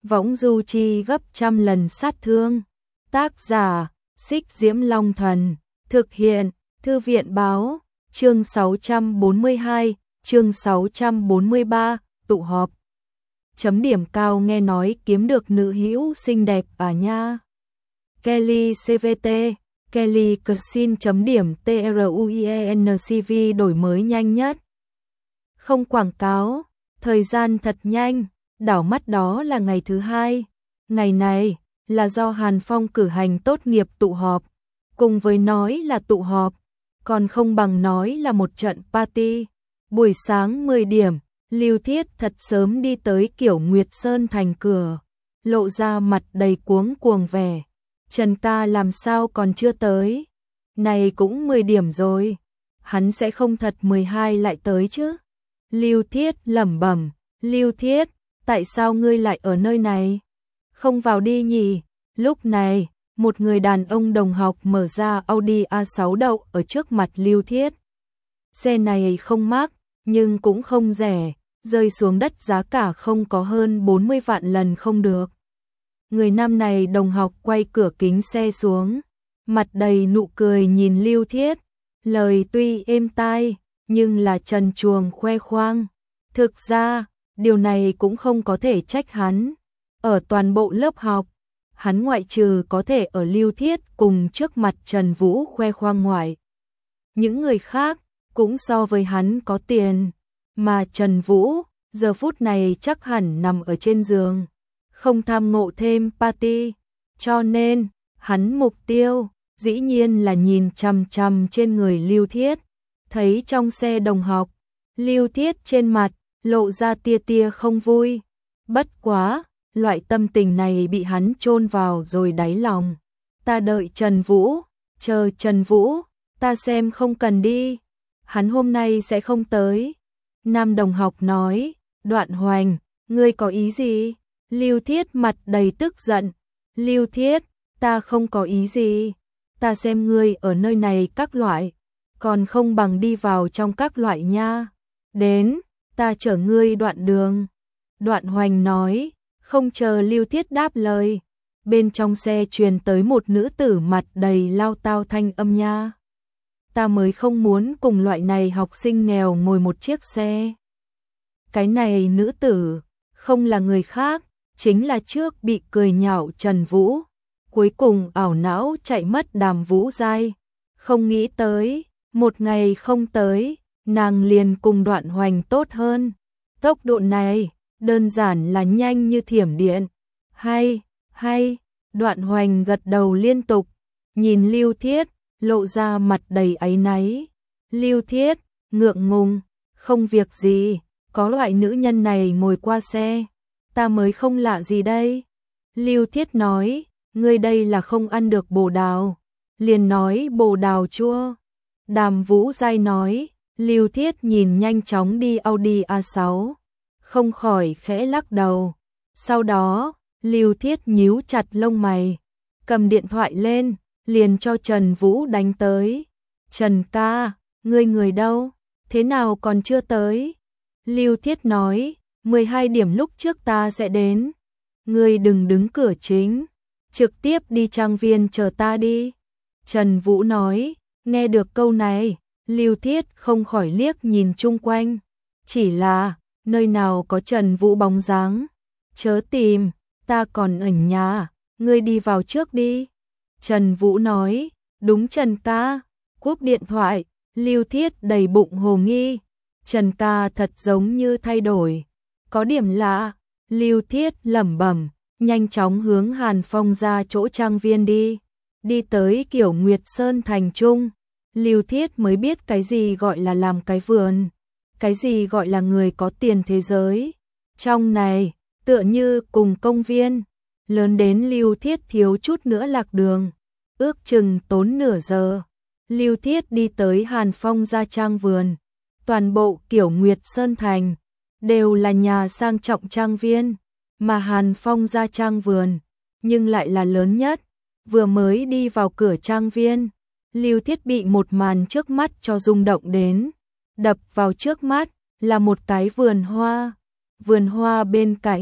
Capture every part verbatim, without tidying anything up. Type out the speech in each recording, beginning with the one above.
võng du chi gấp trăm lần sát thương. Tác giả, Xích Diễm Long Thần, thực hiện, Thư viện báo, chương sáu trăm bốn mươi hai, chương sáu trăm bốn mươi ba, tụ họp. Chấm điểm cao nghe nói kiếm được nữ hữu xinh đẹp à nha. Kelly xê vê tê, Kelly Cuisine chấm điểm truencv đổi mới nhanh nhất. Không quảng cáo, thời gian thật nhanh, đảo mắt đó là ngày thứ hai. Ngày này là do Hàn Phong cử hành tốt nghiệp tụ họp, cùng với nói là tụ họp, còn không bằng nói là một trận party. Buổi sáng mười điểm, Lưu Thiết thật sớm đi tới Kiểu Nguyệt Sơn thành cửa, lộ ra mặt đầy cuống cuồng vẻ. Trần ca làm sao còn chưa tới? Này cũng mười điểm rồi, hắn sẽ không thật mười hai lại tới chứ? Lưu Thiết lẩm bẩm, Lưu Thiết, tại sao ngươi lại ở nơi này? Không vào đi nhỉ? Lúc này, một người đàn ông đồng học mở ra Audi a sáu đậu ở trước mặt Lưu Thiết. Xe này không mắc, nhưng cũng không rẻ, rơi xuống đất giá cả không có hơn bốn mươi vạn lần không được. Người nam này đồng học quay cửa kính xe xuống, mặt đầy nụ cười nhìn Lưu Thiết, lời tuy êm tai, nhưng là trần truồng khoe khoang. Thực ra, điều này cũng không có thể trách hắn. Ở toàn bộ lớp học, hắn ngoại trừ có thể ở Lưu Thiết cùng trước mặt Trần Vũ khoe khoang ngoại. Những người khác cũng so với hắn có tiền, mà Trần Vũ giờ phút này chắc hẳn nằm ở trên giường, không tham ngộ thêm party, cho nên hắn mục tiêu dĩ nhiên là nhìn chằm chằm trên người Lưu Thiết. Thấy trong xe đồng học, Lưu Thiết trên mặt lộ ra tia tia không vui, bất quá, loại tâm tình này bị hắn chôn vào rồi đáy lòng. Ta đợi Trần Vũ, chờ Trần Vũ, ta xem không cần đi, hắn hôm nay sẽ không tới. Nam đồng học nói, Đoạn Hoành, ngươi có ý gì? Lưu Thiết mặt đầy tức giận, Lưu Thiết, ta không có ý gì, ta xem ngươi ở nơi này các loại, còn không bằng đi vào trong các loại nha. Đến, ta chở ngươi đoạn đường. Đoạn Hoành nói, không chờ Lưu Thiết đáp lời, bên trong xe truyền tới một nữ tử mặt đầy lao tao thanh âm nha. Ta mới không muốn cùng loại này học sinh nghèo ngồi một chiếc xe. Cái này nữ tử, không là người khác, chính là trước bị cười nhạo Trần Vũ, cuối cùng ảo não chạy mất Đàm Vũ Giai. Không nghĩ tới, một ngày không tới, nàng liền cùng Đoạn Hoành tốt hơn. Tốc độ này, đơn giản là nhanh như thiểm điện. Hay, hay, Đoạn Hoành gật đầu liên tục, nhìn Lưu Thiết, lộ ra mặt đầy áy náy. Lưu Thiết, ngượng ngùng, không việc gì, có loại nữ nhân này ngồi qua xe, ta mới không lạ gì đây. Lưu Thiết nói, ngươi đây là không ăn được bồ đào, liền nói bồ đào chua. Đàm Vũ Giai nói, Lưu Thiết nhìn nhanh chóng đi Audi a sáu, không khỏi khẽ lắc đầu. Sau đó, Lưu Thiết nhíu chặt lông mày, cầm điện thoại lên, liền cho Trần Vũ đánh tới. Trần ca, ngươi người đâu? Thế nào còn chưa tới? Lưu Thiết nói, mười hai điểm lúc trước ta sẽ đến. Ngươi đừng đứng cửa chính, trực tiếp đi trang viên chờ ta đi. Trần Vũ nói, nghe được câu này, Lưu Thiết không khỏi liếc nhìn chung quanh. Chỉ là, nơi nào có Trần Vũ bóng dáng? Chớ tìm, ta còn ở nhà, ngươi đi vào trước đi. Trần Vũ nói, đúng Trần ca. Cúp điện thoại, Lưu Thiết đầy bụng hồ nghi. Trần ca thật giống như thay đổi, có điểm lạ. Lưu Thiết lẩm bẩm, nhanh chóng hướng Hàn Phong ra chỗ trang viên đi. Đi tới Kiểu Nguyệt Sơn thành trung, Lưu Thiết mới biết cái gì gọi là làm cái vườn, cái gì gọi là người có tiền thế giới. Trong này, tựa như cùng công viên, lớn đến Lưu Thiết thiếu chút nữa lạc đường, ước chừng tốn nửa giờ. Lưu Thiết đi tới Hàn Phong gia trang vườn, toàn bộ Kiểu Nguyệt Sơn thành đều là nhà sang trọng trang viên, mà Hàn Phong gia trang vườn nhưng lại là lớn nhất. Vừa mới đi vào cửa trang viên, Lưu Thiết bị một màn trước mắt cho rung động đến. Đập vào trước mắt là một cái vườn hoa, vườn hoa bên cạnh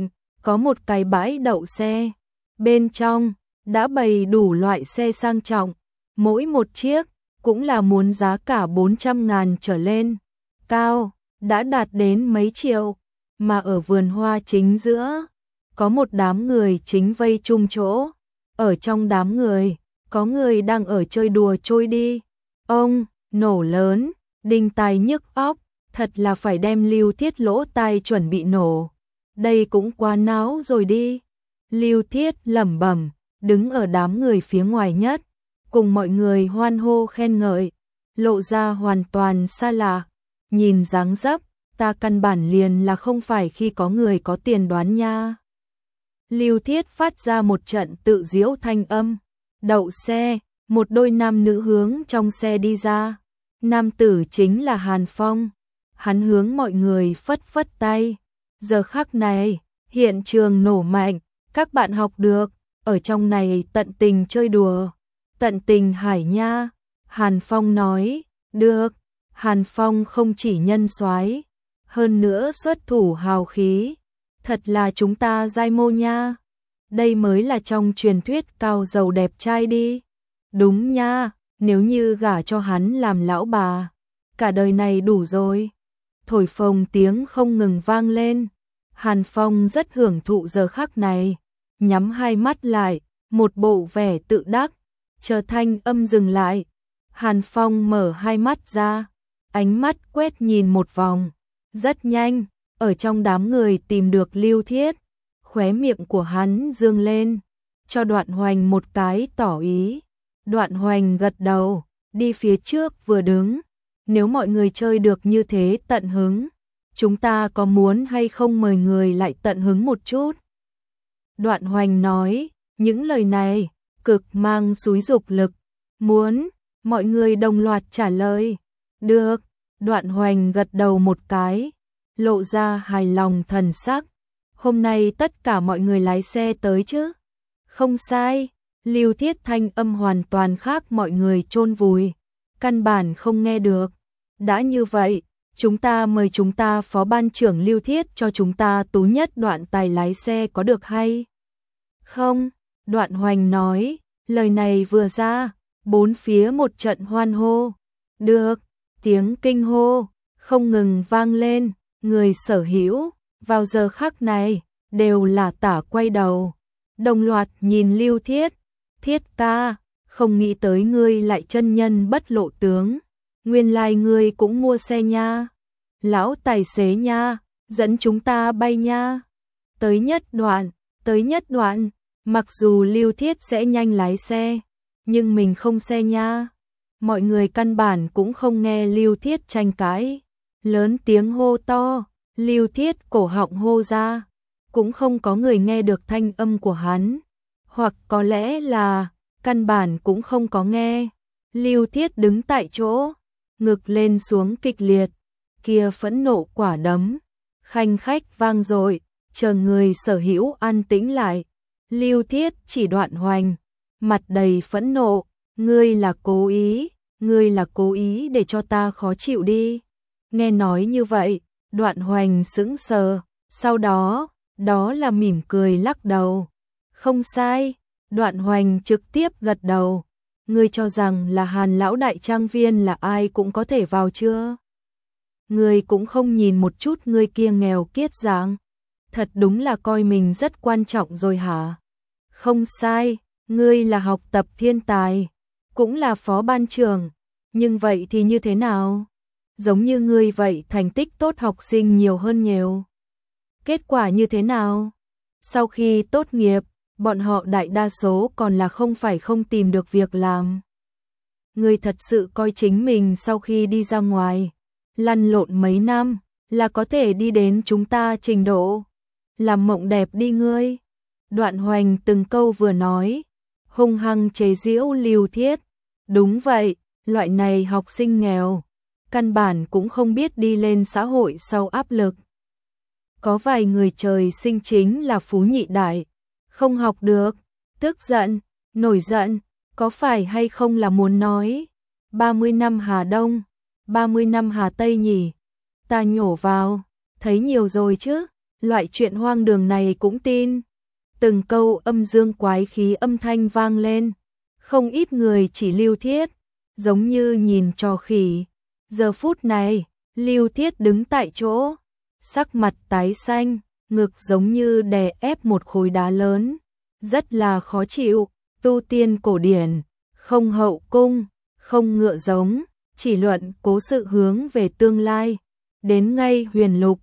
có một cái bãi đậu xe. Bên trong đã bày đủ loại xe sang trọng, mỗi một chiếc cũng là muốn giá cả bốn trăm ngàn trở lên, cao, đã đạt đến mấy triệu, mà ở vườn hoa chính giữa, có một đám người chính vây chung chỗ, ở trong đám người, có người đang ở chơi đùa trôi đi, ông, nổ lớn, đinh tai nhức óc, thật là phải đem Lưu Thiết lỗ tai chuẩn bị nổ, đây cũng quá náo rồi đi, Lưu Thiết lẩm bẩm, đứng ở đám người phía ngoài nhất, cùng mọi người hoan hô khen ngợi, lộ ra hoàn toàn xa lạ, nhìn dáng dấp, ta căn bản liền là không phải khi có người có tiền đoán nha. Lưu Thiết phát ra một trận tự giễu thanh âm, đậu xe, một đôi nam nữ hướng trong xe đi ra, nam tử chính là Hàn Phong, hắn hướng mọi người phất phất tay, giờ khắc này, hiện trường nổ mạnh, các bạn học được, ở trong này tận tình chơi đùa, tận tình hải nha, Hàn Phong nói, được, Hàn Phong không chỉ nhân soái, hơn nữa xuất thủ hào khí, thật là chúng ta giai mô nha, đây mới là trong truyền thuyết cao giàu đẹp trai đi, đúng nha, nếu như gả cho hắn làm lão bà, cả đời này đủ rồi, thổi phồng tiếng không ngừng vang lên, Hàn Phong rất hưởng thụ giờ khắc này, nhắm hai mắt lại, một bộ vẻ tự đắc, chờ thanh âm dừng lại, Hàn Phong mở hai mắt ra, ánh mắt quét nhìn một vòng, rất nhanh, ở trong đám người tìm được Lưu Thiết, khóe miệng của hắn dương lên, cho Đoạn Hoành một cái tỏ ý, Đoạn Hoành gật đầu, đi phía trước vừa đứng, nếu mọi người chơi được như thế tận hứng, chúng ta có muốn hay không mời người lại tận hứng một chút? Đoạn Hoành nói, những lời này, cực mang xúi dục lực, muốn, mọi người đồng loạt trả lời, được, Đoạn Hoành gật đầu một cái, lộ ra hài lòng thần sắc, hôm nay tất cả mọi người lái xe tới chứ? Không sai, Lưu Thiết thanh âm hoàn toàn khác mọi người chôn vùi, căn bản không nghe được, đã như vậy, chúng ta mời chúng ta phó ban trưởng Lưu Thiết cho chúng ta tú nhất Đoạn tài lái xe có được hay? Không, Đoạn Hoành nói, lời này vừa ra, bốn phía một trận hoan hô, được, tiếng kinh hô, không ngừng vang lên, người sở hữu, vào giờ khắc này, đều là tả quay đầu, đồng loạt nhìn Lưu Thiết, Thiết ca, không nghĩ tới ngươi lại chân nhân bất lộ tướng, nguyên lai ngươi cũng mua xe nha, lão tài xế nha, dẫn chúng ta bay nha, tới nhất Đoạn, tới nhất Đoạn, mặc dù Lưu Thiết sẽ nhanh lái xe, nhưng mình không xe nha, mọi người căn bản cũng không nghe Lưu Thiết tranh cãi, lớn tiếng hô to, Lưu Thiết cổ họng hô ra, cũng không có người nghe được thanh âm của hắn, hoặc có lẽ là, căn bản cũng không có nghe, Lưu Thiết đứng tại chỗ, ngực lên xuống kịch liệt, kia phẫn nộ quả đấm, khanh khách vang dội, chờ người sở hữu an tĩnh lại, Lưu Thiết chỉ Đoạn Hoành, mặt đầy phẫn nộ, ngươi là cố ý, ngươi là cố ý để cho ta khó chịu đi, nghe nói như vậy, Đoạn Hoành sững sờ, sau đó, đó là mỉm cười lắc đầu, không sai, Đoạn Hoành trực tiếp gật đầu, ngươi cho rằng là Hàn lão đại trang viên là ai cũng có thể vào chưa? Ngươi cũng không nhìn một chút ngươi kia nghèo kiết dạng, thật đúng là coi mình rất quan trọng rồi hả? Không sai, ngươi là học tập thiên tài, cũng là phó ban trưởng, nhưng vậy thì như thế nào? Giống như ngươi vậy thành tích tốt học sinh nhiều hơn nhiều. Kết quả như thế nào? Sau khi tốt nghiệp, bọn họ đại đa số còn là không phải không tìm được việc làm. Ngươi thật sự coi chính mình sau khi đi ra ngoài, lăn lộn mấy năm, là có thể đi đến chúng ta trình độ. Làm mộng đẹp đi ngươi. Đoạn Hoành từng câu vừa nói, hung hăng chế giễu Lưu Thiết. Đúng vậy, loại này học sinh nghèo, căn bản cũng không biết đi lên xã hội sau áp lực. Có vài người trời sinh chính là phú nhị đại, không học được, tức giận, nổi giận, có phải hay không là muốn nói, ba mươi năm Hà Đông, ba mươi năm Hà Tây nhỉ, ta nhổ vào, thấy nhiều rồi chứ, Loại chuyện hoang đường này cũng tin. Từng câu âm dương quái khí âm thanh vang lên. Không ít người chỉ Lưu Thiết, giống như nhìn trò khỉ. Giờ phút này, Lưu Thiết đứng tại chỗ, sắc mặt tái xanh, ngực giống như đè ép một khối đá lớn, rất là khó chịu. Tu tiên cổ điển, không hậu cung, không ngựa giống, chỉ luận cố sự hướng về tương lai. Đến ngay huyền lục,